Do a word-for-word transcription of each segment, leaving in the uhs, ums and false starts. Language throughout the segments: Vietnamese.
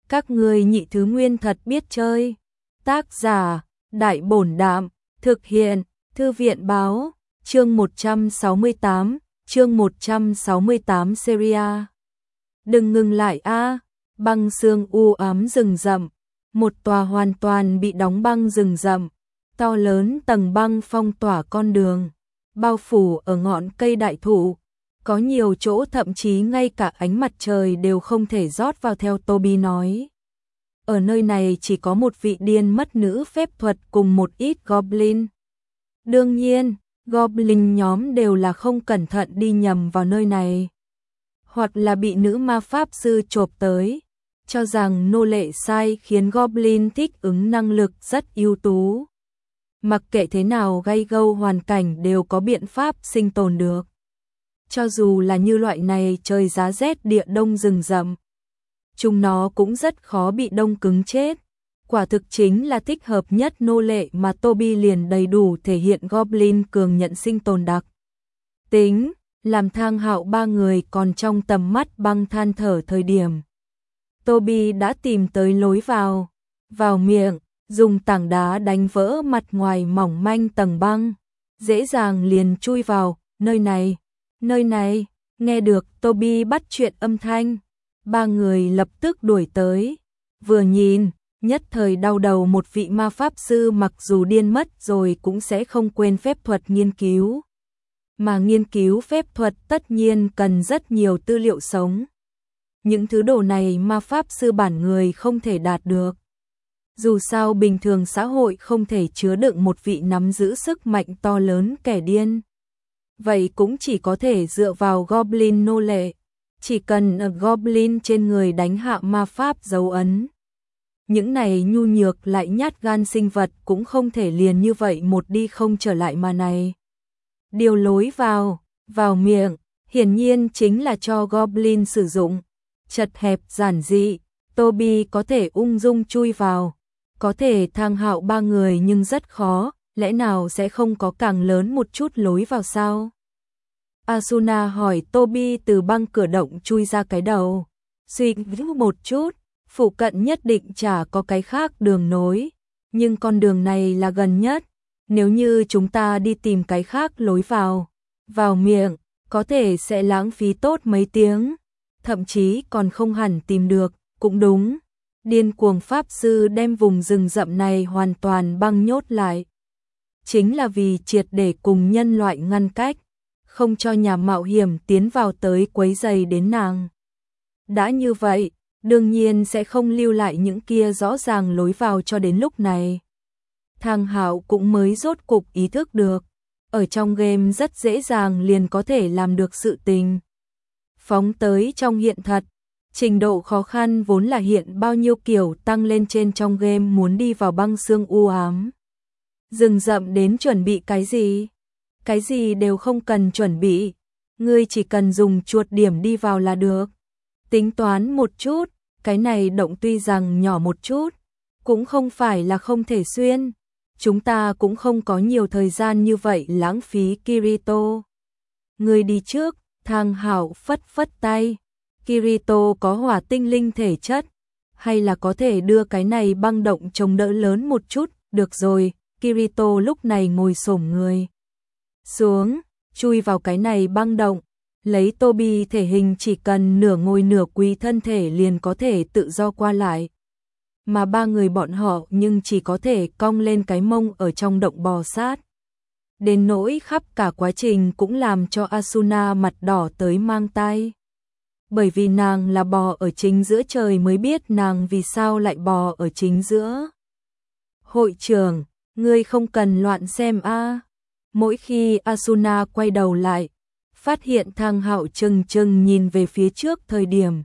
Các ngươi nhị thứ nguyên thật biết chơi. Tác giả, Đại Bổn Đạm, thực hiện, Thư viện Báo, chương một trăm sáu mươi tám, chương một trăm sáu mươi tám seria. Đừng ngừng lại a, băng sương u ám rừng rậm, một tòa hoàn toàn bị đóng băng rừng rậm, to lớn tầng băng phong tỏa con đường, bao phủ ở ngọn cây đại thụ, có nhiều chỗ thậm chí ngay cả ánh mặt trời đều không thể rót vào theo Toby nói. Ở nơi này chỉ có một vị điên mất nữ phép thuật cùng một ít goblin. Đương nhiên, goblin nhóm đều là không cẩn thận đi nhầm vào nơi này, hoặc là bị nữ ma pháp sư chộp tới, cho rằng nô lệ sai khiến goblin thích ứng năng lực rất ưu tú. Mặc kệ thế nào gay gâu hoàn cảnh đều có biện pháp sinh tồn được. Cho dù là như loại này trời giá rét địa đông rừng rậm, chúng nó cũng rất khó bị đông cứng chết. Quả thực chính là thích hợp nhất nô lệ mà Toby liền đầy đủ thể hiện goblin cường nhận sinh tồn đặc tính, làm Thang Hạo ba người còn trong tầm mắt băng than thở thời điểm. Toby đã tìm tới lối vào, vào miệng, dùng tảng đá đánh vỡ mặt ngoài mỏng manh tầng băng, dễ dàng liền chui vào, nơi này, nơi này, nghe được Toby bắt chuyện âm thanh, ba người lập tức đuổi tới, vừa nhìn, nhất thời đau đầu một vị ma pháp sư mặc dù điên mất rồi cũng sẽ không quên phép thuật nghiên cứu. Mà nghiên cứu phép thuật tất nhiên cần rất nhiều tư liệu sống. Những thứ đồ này ma pháp sư bản người không thể đạt được. Dù sao bình thường xã hội không thể chứa đựng một vị nắm giữ sức mạnh to lớn kẻ điên. Vậy cũng chỉ có thể dựa vào goblin nô lệ. Chỉ cần ở goblin trên người đánh hạ ma pháp dấu ấn. Những này nhu nhược lại nhát gan sinh vật cũng không thể liền như vậy một đi không trở lại mà này. Điều lối vào, vào miệng, hiển nhiên chính là cho goblin sử dụng. Chật hẹp giản dị, Toby có thể ung dung chui vào. Có thể Thang Hạo ba người nhưng rất khó, lẽ nào sẽ không có càng lớn một chút lối vào sao? Asuna hỏi Toby từ băng cửa động chui ra cái đầu. Suy nghĩ một chút, phụ cận nhất định chả có cái khác đường nối, nhưng con đường này là gần nhất. Nếu như chúng ta đi tìm cái khác lối vào, vào miệng, có thể sẽ lãng phí tốt mấy tiếng, thậm chí còn không hẳn tìm được, cũng đúng. Điên cuồng pháp sư đem vùng rừng rậm này hoàn toàn băng nhốt lại. Chính là vì triệt để cùng nhân loại ngăn cách, không cho nhà mạo hiểm tiến vào tới quấy rầy đến nàng. Đã như vậy, đương nhiên sẽ không lưu lại những kia rõ ràng lối vào cho đến lúc này. Thang Hạo cũng mới rốt cục ý thức được, ở trong game rất dễ dàng liền có thể làm được sự tình. Phóng tới trong hiện thật, trình độ khó khăn vốn là hiện bao nhiêu kiểu tăng lên trên trong game muốn đi vào băng sương u ám. Rừng rậm đến chuẩn bị cái gì? Cái gì đều không cần chuẩn bị, ngươi chỉ cần dùng chuột điểm đi vào là được. Tính toán một chút, cái này động tuy rằng nhỏ một chút, cũng không phải là không thể xuyên. Chúng ta cũng không có nhiều thời gian như vậy lãng phí. Kirito, ngươi đi trước. Thang Hạo phất phất tay. Kirito có hỏa tinh linh thể chất, hay là có thể đưa cái này băng động chống đỡ lớn một chút. Được rồi, Kirito lúc này ngồi xổm người xuống, chui vào cái này băng động. Lấy Toby thể hình chỉ cần nửa ngồi nửa quỳ thân thể liền có thể tự do qua lại. Mà ba người bọn họ nhưng chỉ có thể cong lên cái mông ở trong động bò sát. Đến nỗi khắp cả quá trình cũng làm cho Asuna mặt đỏ tới mang tai. Bởi vì nàng là bò ở chính giữa trời mới biết nàng vì sao lại bò ở chính giữa. Hội trưởng, ngươi không cần loạn xem a. Mỗi khi Asuna quay đầu lại, phát hiện Thang Hạo chừng chừng nhìn về phía trước thời điểm.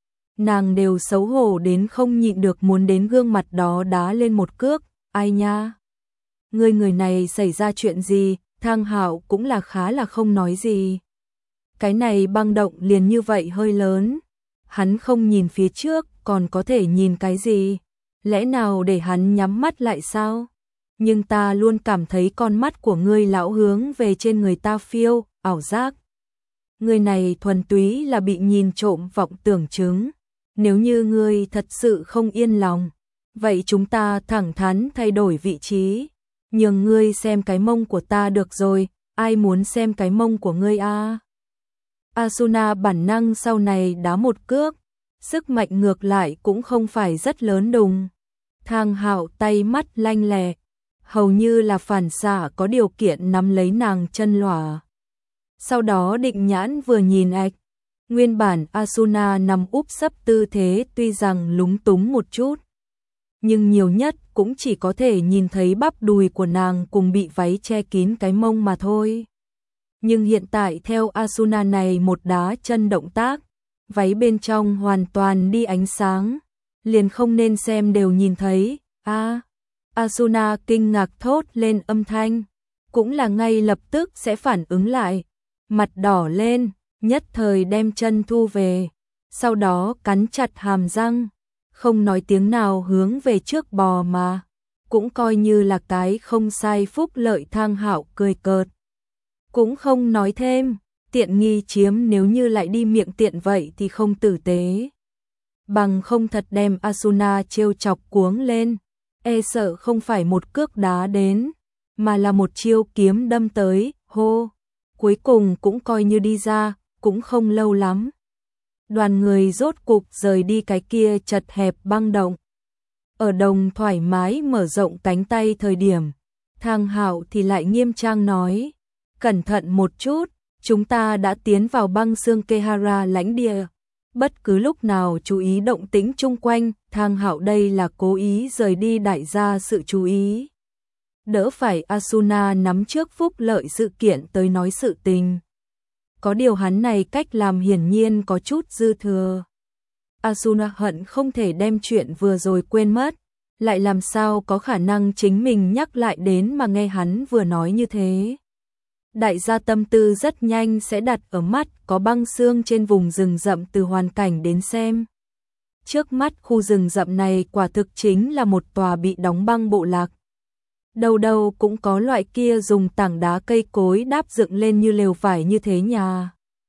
Nàng đều xấu hổ đến không nhịn được muốn đến gương mặt đó đá lên một cước. Ai nha? Người người này xảy ra chuyện gì? Thang Hạo cũng là khá là không nói gì. Cái này băng động liền như vậy hơi lớn. Hắn không nhìn phía trước còn có thể nhìn cái gì? Lẽ nào để hắn nhắm mắt lại sao? Nhưng ta luôn cảm thấy con mắt của ngươi lão hướng về trên người ta phiêu, ảo giác. Người này thuần túy là bị nhìn trộm vọng tưởng chứng. Nếu như ngươi thật sự không yên lòng, vậy chúng ta thẳng thắn thay đổi vị trí, nhường ngươi xem cái mông của ta được rồi, ai muốn xem cái mông của ngươi a? Asuna bản năng sau này đá một cước, sức mạnh ngược lại cũng không phải rất lớn đùng. Thang Hạo tay mắt lanh lẹ, hầu như là phản xạ có điều kiện nắm lấy nàng chân lòa. Sau đó định nhãn vừa nhìn ạch, nguyên bản Asuna nằm úp sấp tư thế tuy rằng lúng túng một chút, nhưng nhiều nhất cũng chỉ có thể nhìn thấy bắp đùi của nàng cùng bị váy che kín cái mông mà thôi. Nhưng hiện tại theo Asuna này một đá chân động tác, váy bên trong hoàn toàn đi ánh sáng, liền không nên xem đều nhìn thấy. A, à, Asuna kinh ngạc thốt lên âm thanh, cũng là ngay lập tức sẽ phản ứng lại, mặt đỏ lên, nhất thời đem chân thu về, sau đó cắn chặt hàm răng, không nói tiếng nào hướng về trước bò mà, cũng coi như là cái không sai phúc lợi. Thang Hạo cười cợt, cũng không nói thêm, tiện nghi chiếm nếu như lại đi miệng tiện vậy thì không tử tế. Bằng không thật đem Asuna trêu chọc cuống lên, e sợ không phải một cước đá đến, mà là một chiêu kiếm đâm tới, hô, cuối cùng cũng coi như đi ra, cũng không lâu lắm. Đoàn người rốt cục rời đi cái kia chật hẹp băng động. Ở đồng thoải mái mở rộng cánh tay thời điểm, Thang Hạo thì lại nghiêm trang nói, cẩn thận một chút, chúng ta đã tiến vào băng xương Kehara lãnh địa. Bất cứ lúc nào chú ý động tĩnh chung quanh, Thang Hạo đây là cố ý rời đi đại gia sự chú ý. Đỡ phải Asuna nắm trước phúc lợi sự kiện tới nói sự tình. Có điều hắn này cách làm hiển nhiên có chút dư thừa. Asuna hận không thể đem chuyện vừa rồi quên mất, lại làm sao có khả năng chính mình nhắc lại đến mà nghe hắn vừa nói như thế. Đại gia tâm tư rất nhanh sẽ đặt ở mắt có băng xương trên vùng rừng rậm từ hoàn cảnh đến xem. Trước mắt khu rừng rậm này quả thực chính là một tòa bị đóng băng bộ lạc. Đầu đầu cũng có loại kia dùng tảng đá cây cối đáp dựng lên như lều vải như thế nhà.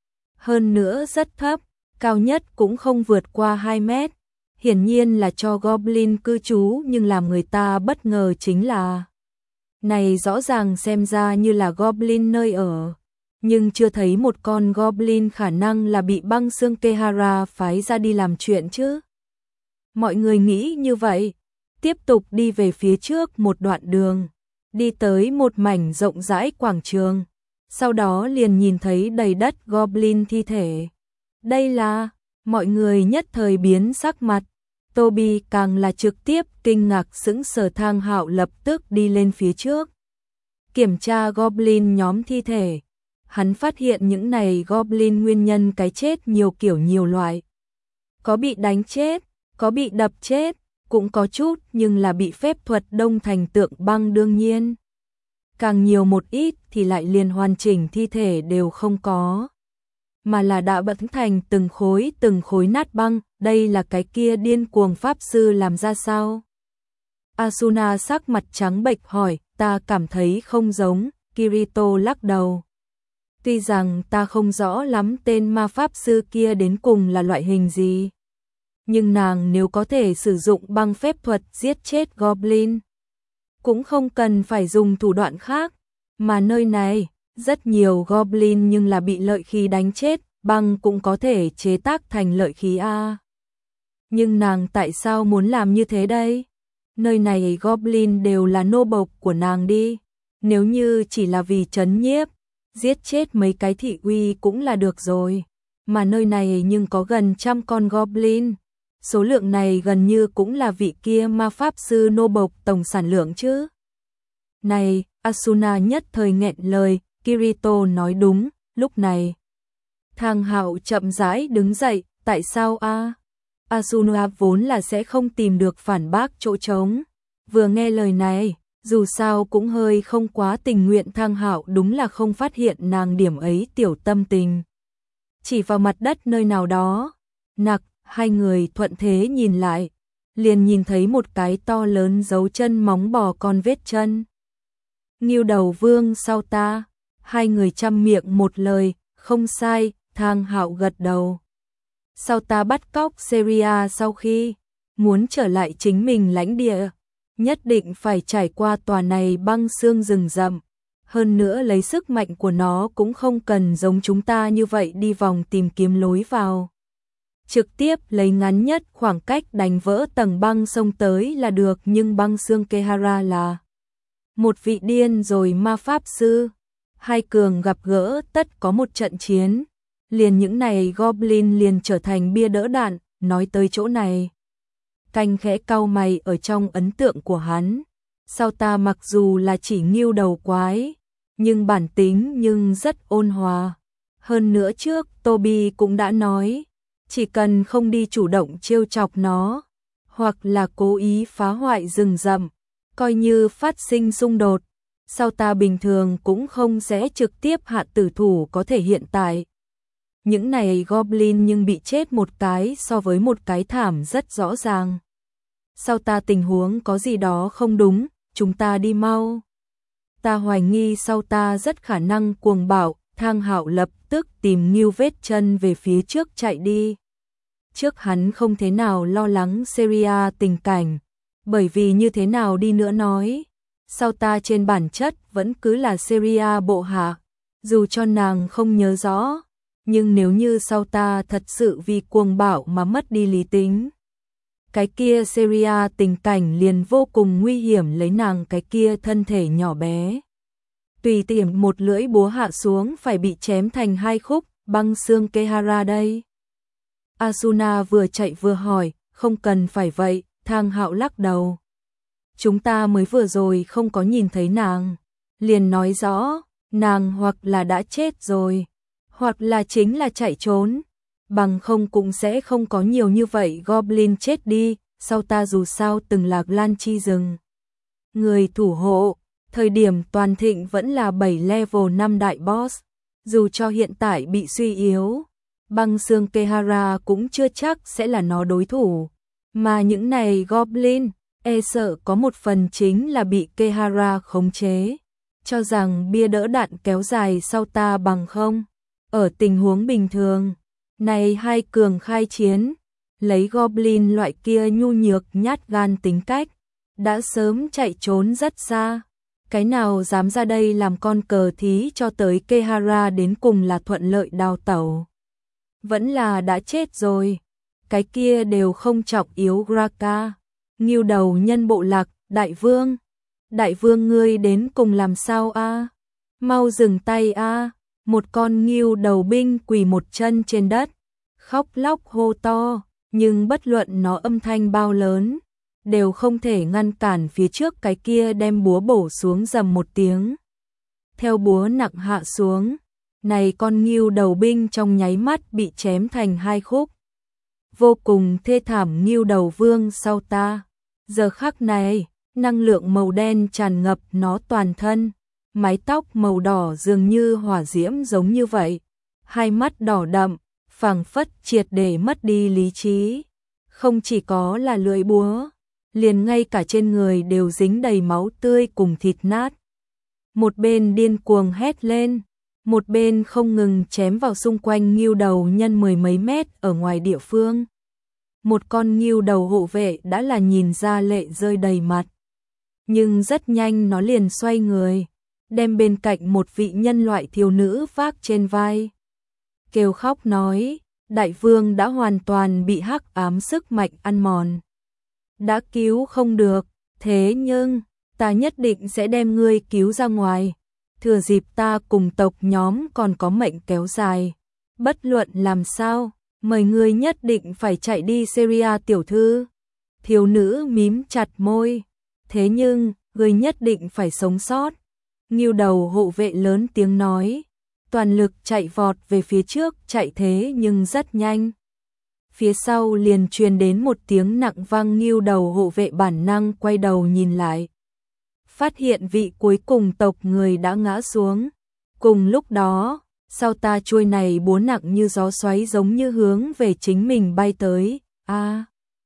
Hơn nữa rất thấp, cao nhất cũng không vượt qua hai mét. Hiển nhiên là cho Goblin cư trú, nhưng làm người ta bất ngờ chính là này rõ ràng xem ra như là Goblin nơi ở, nhưng chưa thấy một con Goblin khả năng là bị băng xương Kehara phái ra đi làm chuyện chứ. Mọi người nghĩ như vậy, tiếp tục đi về phía trước một đoạn đường, đi tới một mảnh rộng rãi quảng trường, sau đó liền nhìn thấy đầy đất Goblin thi thể. Đây là, mọi người nhất thời biến sắc mặt. Toby càng là trực tiếp kinh ngạc sững sờ. Thang Hạo lập tức đi lên phía trước, kiểm tra Goblin nhóm thi thể. Hắn phát hiện những này Goblin nguyên nhân cái chết nhiều kiểu nhiều loại. Có bị đánh chết, có bị đập chết, cũng có chút nhưng là bị phép thuật đông thành tượng băng đương nhiên. Càng nhiều một ít thì lại liền hoàn chỉnh thi thể đều không có, mà là đã bật thành từng khối từng khối nát băng. Đây là cái kia điên cuồng pháp sư làm ra sao? Asuna sắc mặt trắng bệch hỏi. Ta cảm thấy không giống. Kirito lắc đầu. Tuy rằng ta không rõ lắm tên ma pháp sư kia đến cùng là loại hình gì, nhưng nàng nếu có thể sử dụng băng phép thuật giết chết Goblin, cũng không cần phải dùng thủ đoạn khác. Mà nơi này rất nhiều Goblin nhưng là bị lợi khí đánh chết, băng cũng có thể chế tác thành lợi khí a. Nhưng nàng tại sao muốn làm như thế đây? Nơi này Goblin đều là nô bộc của nàng đi. Nếu như chỉ là vì trấn nhiếp, giết chết mấy cái thị uy cũng là được rồi. Mà nơi này nhưng có gần trăm con Goblin. Số lượng này gần như cũng là vị kia ma pháp sư nô bộc tổng sản lượng chứ. Này, Asuna nhất thời nghẹn lời. Kirito nói đúng. Lúc này Thang Hạo chậm rãi đứng dậy. Tại sao a? Asuna vốn là sẽ không tìm được phản bác chỗ trống. Vừa nghe lời này, dù sao cũng hơi không quá tình nguyện. Thang Hạo đúng là không phát hiện nàng điểm ấy tiểu tâm tình. Chỉ vào mặt đất nơi nào đó, nặc, hai người thuận thế nhìn lại, liền nhìn thấy một cái to lớn dấu chân móng bò con vết chân. Ngưu đầu vương sau ta, hai người chăm miệng một lời, không sai. Thang Hạo gật đầu. Sao ta bắt cóc Syria sau khi muốn trở lại chính mình lãnh địa, nhất định phải trải qua tòa này băng xương rừng rậm. Hơn nữa lấy sức mạnh của nó cũng không cần giống chúng ta như vậy đi vòng tìm kiếm lối vào. Trực tiếp lấy ngắn nhất khoảng cách đánh vỡ tầng băng sông tới là được, nhưng băng xương Kehara là một vị điên rồi ma pháp sư. Hai cường gặp gỡ tất có một trận chiến, liền những này goblin liền trở thành bia đỡ đạn. Nói tới chỗ này, Canh khẽ cau mày. Ở trong ấn tượng của hắn, sao ta mặc dù là chỉ nghêu đầu quái, nhưng bản tính nhưng rất ôn hòa. Hơn nữa trước Toby cũng đã nói, chỉ cần không đi chủ động trêu chọc nó, hoặc là cố ý phá hoại rừng rậm, coi như phát sinh xung đột, sao ta bình thường cũng không sẽ trực tiếp hạ tử thủ. Có thể hiện tại những này goblin nhưng bị chết một cái so với một cái thảm rất rõ ràng. Sao ta tình huống có gì đó không đúng, chúng ta đi mau. Ta hoài nghi sao ta rất khả năng cuồng bạo. Thang Hạo lập tức tìm Ngưu vết chân về phía trước chạy đi. Trước hắn không thế nào lo lắng Syria tình cảnh, bởi vì như thế nào đi nữa nói, sao ta trên bản chất vẫn cứ là Syria bộ hạ, dù cho nàng không nhớ rõ, nhưng nếu như sao ta thật sự vì cuồng bạo mà mất đi lý tính, cái kia Syria tình cảnh liền vô cùng nguy hiểm. Lấy nàng cái kia thân thể nhỏ bé, tùy tiện một lưỡi búa hạ xuống phải bị chém thành hai khúc. Băng xương Kehara đây. Asuna vừa chạy vừa hỏi, không cần phải vậy. Thang Hạo lắc đầu. Chúng ta mới vừa rồi không có nhìn thấy nàng, liền nói rõ, nàng hoặc là đã chết rồi, hoặc là chính là chạy trốn, bằng không cũng sẽ không có nhiều như vậy goblin chết đi. Sau ta dù sao từng là Lan Chi rừng người thủ hộ, thời điểm toàn thịnh vẫn là bảy level năm đại boss, dù cho hiện tại bị suy yếu, băng xương Kehara cũng chưa chắc sẽ là nó đối thủ. Mà những này goblin, e sợ có một phần chính là bị Kehara khống chế, cho rằng bia đỡ đạn kéo dài sau ta bằng không. Ở tình huống bình thường, này hai cường khai chiến, lấy goblin loại kia nhu nhược nhát gan tính cách, đã sớm chạy trốn rất xa. Cái nào dám ra đây làm con cờ thí cho tới Kehara đến cùng là thuận lợi đào tẩu, vẫn là đã chết rồi. Cái kia đều không trọng yếu. Graka, Ngưu đầu nhân bộ lạc, đại vương, đại vương ngươi đến cùng làm sao a? Mau dừng tay a! Một con ngưu đầu binh quỳ một chân trên đất, khóc lóc hô to, nhưng bất luận nó âm thanh bao lớn, đều không thể ngăn cản phía trước cái kia đem búa bổ xuống. Rầm một tiếng, theo búa nặng hạ xuống, này con ngưu đầu binh trong nháy mắt bị chém thành hai khúc. Vô cùng thê thảm. Ngưu đầu vương sau ta, giờ khắc này, năng lượng màu đen tràn ngập nó toàn thân, mái tóc màu đỏ dường như hỏa diễm giống như vậy, hai mắt đỏ đậm, phảng phất triệt để mất đi lý trí. Không chỉ có là lưỡi búa, liền ngay cả trên người đều dính đầy máu tươi cùng thịt nát. Một bên điên cuồng hét lên, một bên không ngừng chém vào xung quanh ngưu đầu nhân mười mấy mét ở ngoài địa phương. Một con ngưu đầu hộ vệ đã là nhìn ra lệ rơi đầy mặt, nhưng rất nhanh nó liền xoay người, đem bên cạnh một vị nhân loại thiếu nữ vác trên vai, kêu khóc nói, đại vương đã hoàn toàn bị hắc ám sức mạnh ăn mòn, đã cứu không được, thế nhưng ta nhất định sẽ đem ngươi cứu ra ngoài, thừa dịp ta cùng tộc nhóm còn có mệnh kéo dài, bất luận làm sao, mời ngươi nhất định phải chạy đi. Syria tiểu thư. Thiếu nữ mím chặt môi, thế nhưng ngươi nhất định phải sống sót. Ngưu đầu hộ vệ lớn tiếng nói, toàn lực chạy vọt về phía trước. Chạy thế nhưng rất nhanh, phía sau liền truyền đến một tiếng nặng vang. Ngưu đầu hộ vệ bản năng quay đầu nhìn lại, phát hiện vị cuối cùng tộc người đã ngã xuống. Cùng lúc đó, sau ta chuôi này búa nặng như gió xoáy giống như hướng về chính mình bay tới. A! À,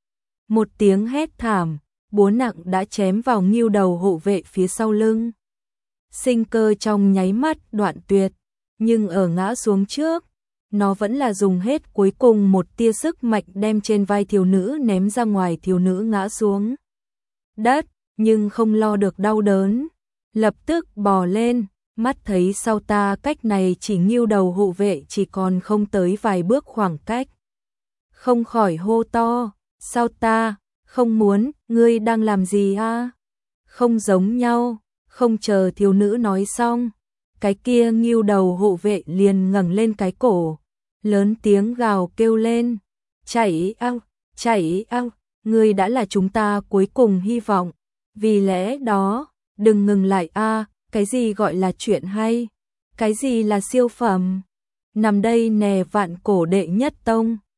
một tiếng hét thảm, búa nặng đã chém vào ngưu đầu hộ vệ phía sau lưng. Sinh cơ trong nháy mắt đoạn tuyệt, nhưng ở ngã xuống trước, nó vẫn là dùng hết cuối cùng một tia sức mạnh đem trên vai thiếu nữ ném ra ngoài, thiếu nữ ngã xuống đất, nhưng không lo được đau đớn, lập tức bò lên, mắt thấy sau ta cách này chỉ nghiêu đầu hộ vệ chỉ còn không tới vài bước khoảng cách. Không khỏi hô to, sao ta, không muốn, ngươi đang làm gì a? Không giống nhau, không chờ thiếu nữ nói xong, cái kia nghiêu đầu hộ vệ liền ngẩng lên cái cổ, lớn tiếng gào kêu lên, chạy ao, chạy ao, ngươi đã là chúng ta cuối cùng hy vọng, vì lẽ đó, đừng ngừng lại a, cái gì gọi là chuyện hay, cái gì là siêu phẩm, nằm đây nè vạn cổ đệ nhất tông.